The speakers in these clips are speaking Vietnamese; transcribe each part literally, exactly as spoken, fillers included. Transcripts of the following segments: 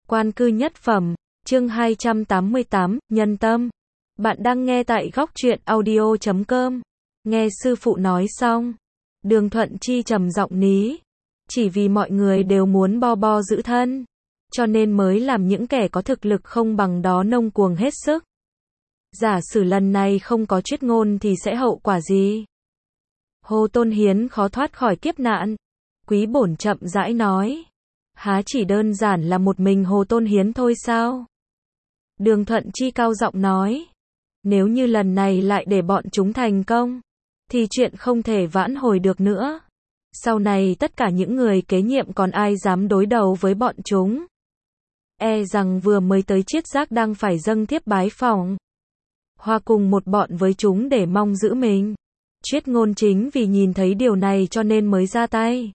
Quan cư nhất phẩm, chương hai trăm tám mươi tám, nhân tâm. Bạn đang nghe tại góc truyện audio chấm com. Nghe sư phụ nói xong, Đường Thuận Chi trầm giọng ní. Chỉ vì mọi người đều muốn bo bo giữ thân, cho nên mới làm những kẻ có thực lực không bằng đó ngông cuồng hết sức. Giả sử lần này không có chuyết ngôn thì sẽ hậu quả gì? Hồ Tôn Hiến khó thoát khỏi kiếp nạn. Quý bổn chậm rãi nói. Há chỉ đơn giản là một mình Hồ Tôn Hiến thôi sao? Đường Thuận Chi cao giọng nói. Nếu như lần này lại để bọn chúng thành công, thì chuyện không thể vãn hồi được nữa. Sau này tất cả những người kế nhiệm còn ai dám đối đầu với bọn chúng? E rằng vừa mới tới Chiết Giác đang phải dâng thiếp bái phỏng, hòa cùng một bọn với chúng để mong giữ mình. Chuyết ngôn chính vì nhìn thấy điều này cho nên mới ra tay.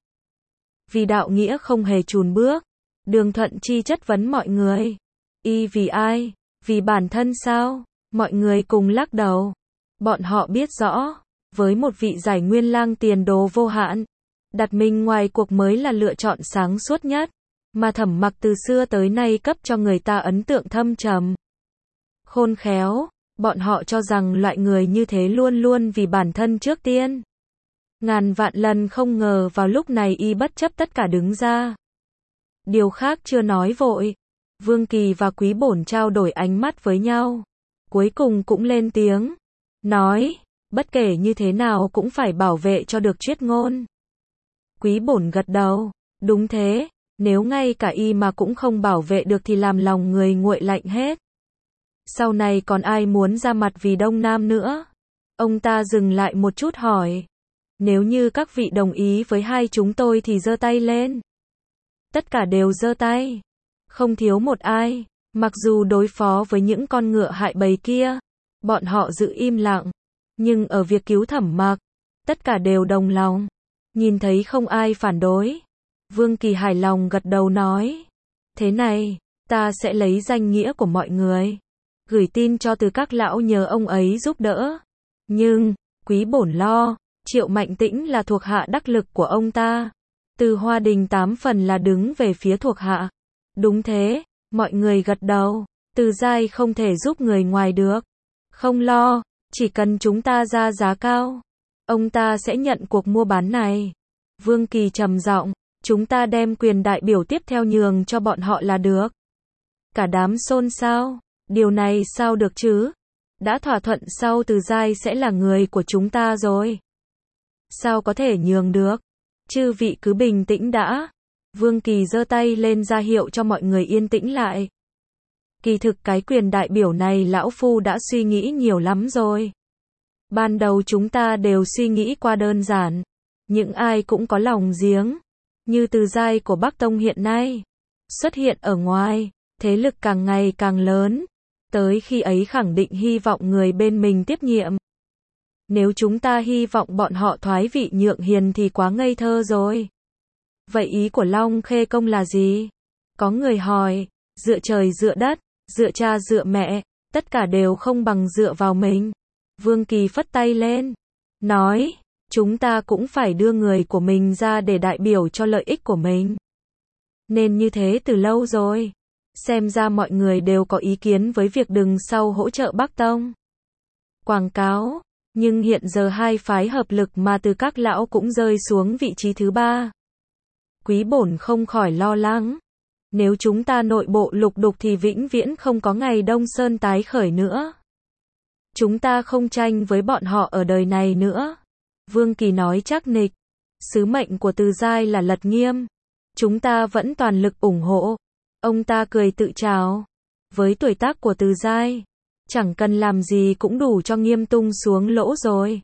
Vì đạo nghĩa không hề chùn bước, Đường Thuận Chi chất vấn mọi người. Y vì ai? Vì bản thân sao? Mọi người cùng lắc đầu. Bọn họ biết rõ, với một vị giải nguyên lang tiền đồ vô hạn, đặt mình ngoài cuộc mới là lựa chọn sáng suốt nhất, mà Thẩm Mặc từ xưa tới nay cấp cho người ta ấn tượng thâm trầm, khôn khéo. Bọn họ cho rằng loại người như thế luôn luôn vì bản thân trước tiên. Ngàn vạn lần không ngờ vào lúc này y bất chấp tất cả đứng ra. Điều khác chưa nói vội, Vương Kỳ và Quý Bổn trao đổi ánh mắt với nhau. Cuối cùng cũng lên tiếng, nói, bất kể như thế nào cũng phải bảo vệ cho được chuyết ngôn. Quý Bổn gật đầu, đúng thế, nếu ngay cả y mà cũng không bảo vệ được thì làm lòng người nguội lạnh hết. Sau này còn ai muốn ra mặt vì Đông Nam nữa? Ông ta dừng lại một chút hỏi. Nếu như các vị đồng ý với hai chúng tôi thì giơ tay lên. Tất cả đều giơ tay. Không thiếu một ai. Mặc dù đối phó với những con ngựa hại bầy kia, bọn họ giữ im lặng. Nhưng ở việc cứu Thẩm Mặc, tất cả đều đồng lòng. Nhìn thấy không ai phản đối, Vương Kỳ hài lòng gật đầu nói. Thế này, ta sẽ lấy danh nghĩa của mọi người, gửi tin cho Từ Các lão nhờ ông ấy giúp đỡ. Nhưng, Quý Bổn lo, Triệu Mạnh Tĩnh là thuộc hạ đắc lực của ông ta. Từ Hoa Đình tám phần là đứng về phía thuộc hạ. Đúng thế, mọi người gật đầu. Từ Giai không thể giúp người ngoài được. Không lo, chỉ cần chúng ta ra giá cao, ông ta sẽ nhận cuộc mua bán này. Vương Kỳ trầm giọng, chúng ta đem quyền đại biểu tiếp theo nhường cho bọn họ là được. Cả đám xôn xao. Điều này sao được chứ? Đã thỏa thuận sau Từ Giai sẽ là người của chúng ta rồi. Sao có thể nhường được? Chư vị cứ bình tĩnh đã. Vương Kỳ giơ tay lên ra hiệu cho mọi người yên tĩnh lại. Kỳ thực cái quyền đại biểu này lão phu đã suy nghĩ nhiều lắm rồi. Ban đầu chúng ta đều suy nghĩ qua đơn giản. Những ai cũng có lòng giếng, như Từ Giai của Bắc Tông hiện nay, xuất hiện ở ngoài, thế lực càng ngày càng lớn. Tới khi ấy khẳng định hy vọng người bên mình tiếp nhiệm. Nếu chúng ta hy vọng bọn họ thoái vị nhượng hiền thì quá ngây thơ rồi. Vậy ý của Long Khê Công là gì? Có người hỏi, dựa trời dựa đất, dựa cha dựa mẹ, tất cả đều không bằng dựa vào mình. Vương Kỳ phất tay lên, nói, chúng ta cũng phải đưa người của mình ra để đại biểu cho lợi ích của mình. Nên như thế từ lâu rồi. Xem ra mọi người đều có ý kiến với việc đừng sau hỗ trợ Bắc Tông quảng cáo, nhưng hiện giờ hai phái hợp lực mà Từ Các lão cũng rơi xuống vị trí thứ ba. Quý Bổn không khỏi lo lắng. Nếu chúng ta nội bộ lục đục thì vĩnh viễn không có ngày Đông Sơn tái khởi nữa. Chúng ta không tranh với bọn họ ở đời này nữa. Vương Kỳ nói chắc nịch. Sứ mệnh của Từ Giai là lật nghiêm. Chúng ta vẫn toàn lực ủng hộ. Ông ta cười tự trào. Với tuổi tác của Từ Giai, chẳng cần làm gì cũng đủ cho Nghiêm tung xuống lỗ rồi.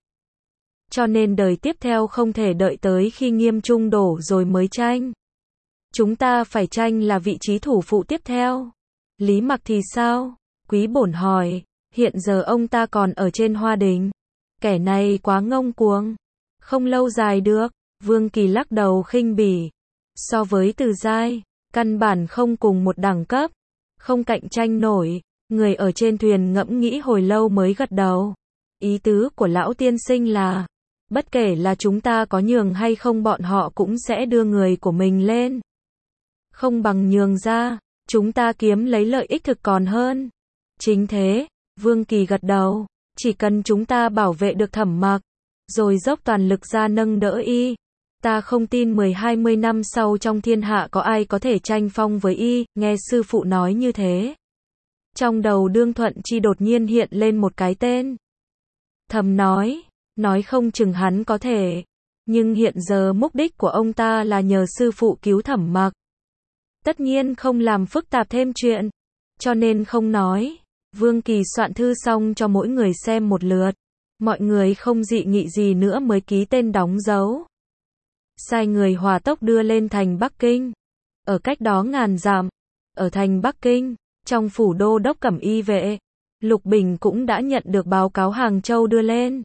Cho nên đời tiếp theo không thể đợi tới khi Nghiêm trung đổ rồi mới tranh. Chúng ta phải tranh là vị trí thủ phụ tiếp theo. Lý Mặc thì sao? Quý Bổn hỏi. Hiện giờ ông ta còn ở trên Hoa Đình. Kẻ này quá ngông cuồng, không lâu dài được. Vương Kỳ lắc đầu khinh bỉ. So với Từ Giai, căn bản không cùng một đẳng cấp, không cạnh tranh nổi. Người ở trên thuyền ngẫm nghĩ hồi lâu mới gật đầu. Ý tứ của lão tiên sinh là, bất kể là chúng ta có nhường hay không bọn họ cũng sẽ đưa người của mình lên. Không bằng nhường ra, Chúng ta kiếm lấy lợi ích thực còn hơn. Chính thế, Vương Kỳ gật đầu, chỉ cần chúng ta bảo vệ được Thẩm Mặc, rồi dốc toàn lực ra nâng đỡ y, ta không tin mười hai mươi năm sau trong thiên hạ có ai có thể tranh phong với y. Nghe sư phụ nói như thế, trong đầu Đương Thuận Chi đột nhiên hiện lên một cái tên. Thầm nói, nói không chừng hắn có thể, nhưng hiện giờ mục đích của ông ta là nhờ sư phụ cứu Thẩm Mặc. Tất nhiên không làm phức tạp thêm chuyện, cho nên không nói. Vương Kỳ soạn thư xong cho mỗi người xem một lượt, mọi người không dị nghị gì nữa mới ký tên đóng dấu. Sai người hỏa tốc đưa lên thành Bắc Kinh. Ở cách đó ngàn dặm, ở thành Bắc Kinh, trong phủ đô đốc Cẩm Y vệ, Lục Bình cũng đã nhận được báo cáo Hàng Châu đưa lên.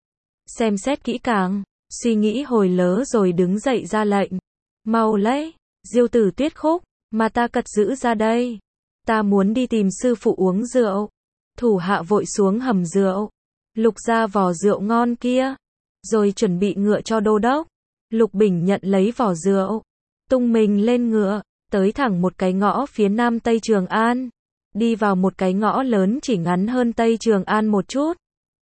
Xem xét kỹ càng, suy nghĩ hồi lớ rồi đứng dậy ra lệnh. Mau lấy, Diêu Tử Tuyết Khúc, mà ta cật giữ ra đây. Ta muốn đi tìm sư phụ uống rượu. Thủ hạ vội xuống hầm rượu, lục ra vò rượu ngon kia, rồi chuẩn bị ngựa cho đô đốc. Lục Bình nhận lấy vỏ rượu, tung mình lên ngựa, tới thẳng một cái ngõ phía nam Tây Trường An. Đi vào một cái ngõ lớn chỉ ngắn hơn Tây Trường An một chút.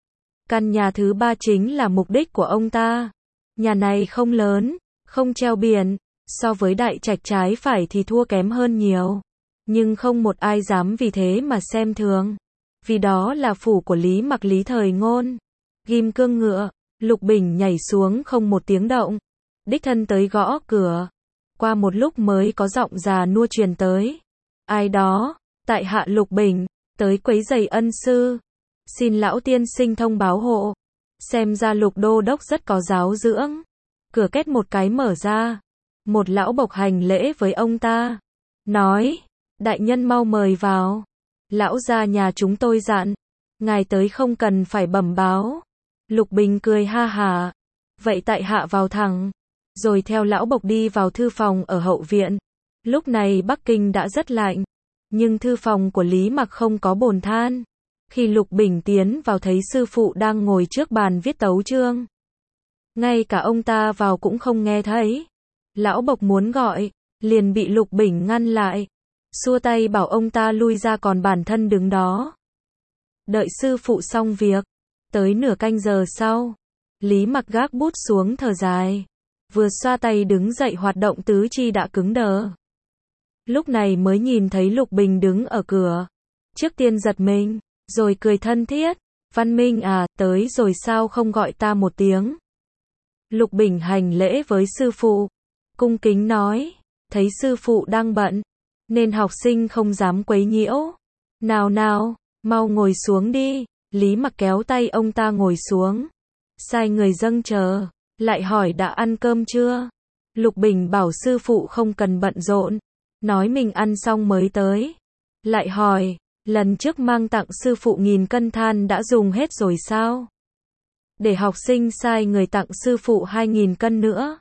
Căn nhà thứ ba chính là mục đích của ông ta. Nhà này không lớn, không treo biển, so với đại trạch trái phải thì thua kém hơn nhiều. Nhưng không một ai dám vì thế mà xem thường. Vì đó là phủ của Lý Mặc Lý Thời Ngôn. Ghim cương ngựa, Lục Bình nhảy xuống không một tiếng động. Đích thân tới gõ cửa. Qua một lúc mới có giọng già nua truyền tới. Ai đó, tại hạ Lục Bình, tới quấy rầy ân sư. Xin lão tiên sinh thông báo hộ. Xem ra Lục đô đốc rất có giáo dưỡng. Cửa két một cái mở ra. Một lão bộc hành lễ với ông ta. Nói, đại nhân mau mời vào. Lão gia nhà chúng tôi dặn, ngài tới không cần phải bẩm báo. Lục Bình cười ha hả. Vậy tại hạ vào thẳng. Rồi theo lão bộc đi vào thư phòng ở hậu viện. Lúc này Bắc Kinh đã rất lạnh, nhưng thư phòng của Lý Mặc không có bồn than. Khi Lục Bình tiến vào thấy sư phụ đang ngồi trước bàn viết tấu chương. Ngay cả ông ta vào cũng không nghe thấy. Lão bộc muốn gọi, liền bị Lục Bình ngăn lại. Xua tay bảo ông ta lui ra còn bản thân đứng đó. Đợi sư phụ xong việc. Tới nửa canh giờ sau, Lý Mặc gác bút xuống thở dài. Vừa xoa tay đứng dậy hoạt động tứ chi đã cứng đờ. Lúc này mới nhìn thấy Lục Bình đứng ở cửa. Trước tiên giật mình, rồi cười thân thiết. Văn Minh à, tới rồi sao không gọi ta một tiếng. Lục Bình hành lễ với sư phụ. Cung kính nói, thấy sư phụ đang bận, nên học sinh không dám quấy nhiễu. Nào nào, mau ngồi xuống đi. Lý Mặc kéo tay ông ta ngồi xuống. Sai người dâng chờ, lại hỏi đã ăn cơm chưa. Lục Bình bảo sư phụ không cần bận rộn, nói mình ăn xong mới tới. Lại hỏi, lần trước mang tặng sư phụ nghìn cân than đã dùng hết rồi sao? Để học sinh sai người tặng sư phụ hai nghìn cân nữa.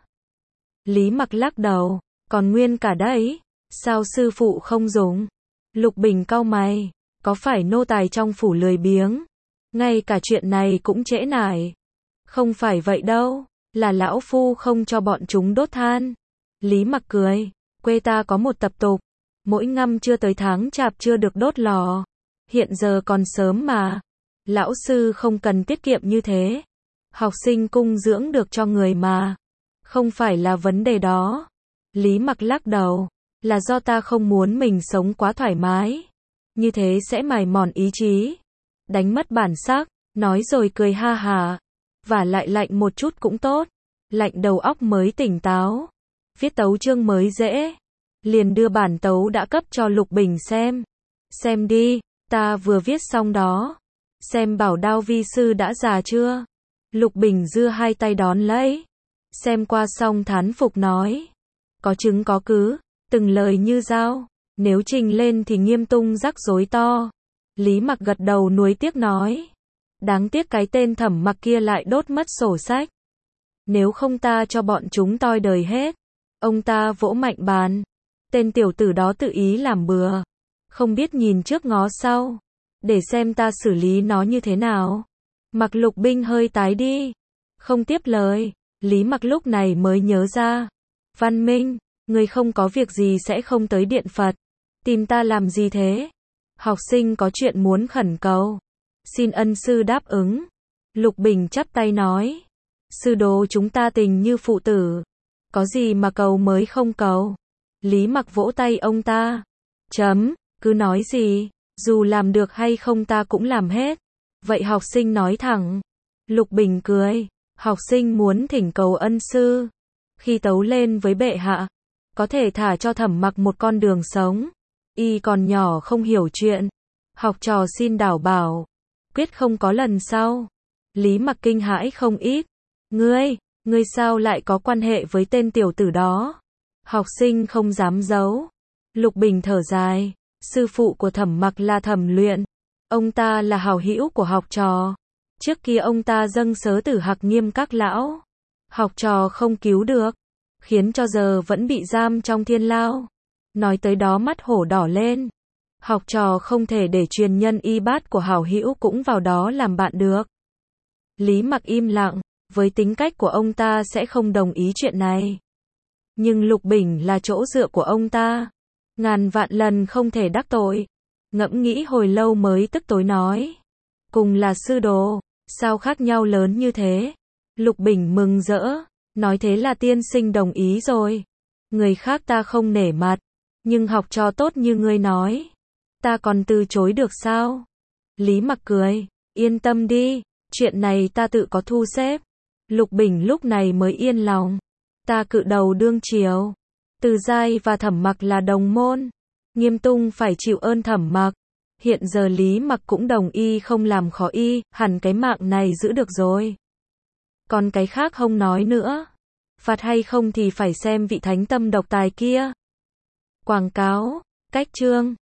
Lý Mặc lắc đầu, còn nguyên cả đấy, sao sư phụ không dùng? Lục Bình cau mày, có phải nô tài trong phủ lười biếng? Ngay cả chuyện này cũng trễ nải. Không phải vậy đâu, là lão phu không cho bọn chúng đốt than. Lý Mặc cười, quê ta có một tập tục, mỗi năm chưa tới tháng chạp chưa được đốt lò. Hiện giờ còn sớm mà. Lão sư không cần tiết kiệm như thế. Học sinh cung dưỡng được cho người mà. Không phải là vấn đề đó. Lý Mặc lắc đầu, là do ta không muốn mình sống quá thoải mái. Như thế sẽ mài mòn ý chí, đánh mất bản sắc. Nói rồi cười ha hả. Và lại lạnh một chút cũng tốt. Lạnh đầu óc mới tỉnh táo. Viết tấu chương mới dễ. Liền đưa bản tấu đã cấp cho Lục Bình xem. Xem đi, ta vừa viết xong đó. Xem bảo Đao vi sư đã già chưa. Lục Bình giơ hai tay đón lấy. Xem qua xong thán phục nói. Có chứng có cứ, từng lời như dao. Nếu trình lên thì nghiêm tung rắc rối to. Lý Mặc gật đầu nuối tiếc nói. Đáng tiếc cái tên Thẩm Mặc kia lại đốt mất sổ sách. Nếu không ta cho bọn chúng toi đời hết. Ông ta vỗ mạnh bàn. Tên tiểu tử đó tự ý làm bừa. Không biết nhìn trước ngó sau. Để xem ta xử lý nó như thế nào. Mặc Lục Binh hơi tái đi. Không tiếp lời. Lý Mặc lúc này mới nhớ ra. Văn Minh, người không có việc gì sẽ không tới điện Phật. Tìm ta làm gì thế? Học sinh có chuyện muốn khẩn cầu. Xin ân sư đáp ứng. Lục Bình chắp tay nói. Sư đồ chúng ta tình như phụ tử. Có gì mà cầu mới không cầu. Lý Mặc vỗ tay ông ta. Chấm, cứ nói gì, dù làm được hay không ta cũng làm hết. Vậy học sinh nói thẳng. Lục Bình cười. Học sinh muốn thỉnh cầu ân sư. Khi tấu lên với bệ hạ, có thể thả cho Thẩm Mặc một con đường sống. Y còn nhỏ không hiểu chuyện. Học trò xin đảm bảo. Quyết không có lần sau. Lý Mặc kinh hãi không ít. Ngươi, ngươi sao lại có quan hệ với tên tiểu tử đó? Học sinh không dám giấu. Lục Bình thở dài. Sư phụ của Thẩm Mặc là Thẩm Luyện. Ông ta là hảo hữu của học trò. Trước kia ông ta dâng sớ tử Hạc Nghiêm các lão. Học trò không cứu được, khiến cho giờ vẫn bị giam trong thiên lao. Nói tới đó mắt hổ đỏ lên. Học trò không thể để truyền nhân y bát của hảo hữu cũng vào đó làm bạn được. Lý Mặc im lặng, với tính cách của ông ta sẽ không đồng ý chuyện này. Nhưng Lục Bình là chỗ dựa của ông ta. Ngàn vạn lần không thể đắc tội. Ngẫm nghĩ hồi lâu mới tức tối nói. Cùng là sư đồ, sao khác nhau lớn như thế? Lục Bình mừng rỡ, nói thế là tiên sinh đồng ý rồi. Người khác ta không nể mặt, nhưng học trò tốt như ngươi nói, ta còn từ chối được sao? Lý Mặc cười, yên tâm đi, chuyện này ta tự có thu xếp. Lục Bình lúc này mới yên lòng. Ta cự đầu đương triều. Từ Giai và Thẩm Mặc là đồng môn. Nghiêm Tung phải chịu ơn Thẩm Mặc. Hiện giờ Lý Mặc cũng đồng ý không làm khó y, hẳn cái mạng này giữ được rồi. Còn cái khác không nói nữa. Phạt hay không thì phải xem vị thánh tâm độc tài kia. Quảng cáo, cách chương.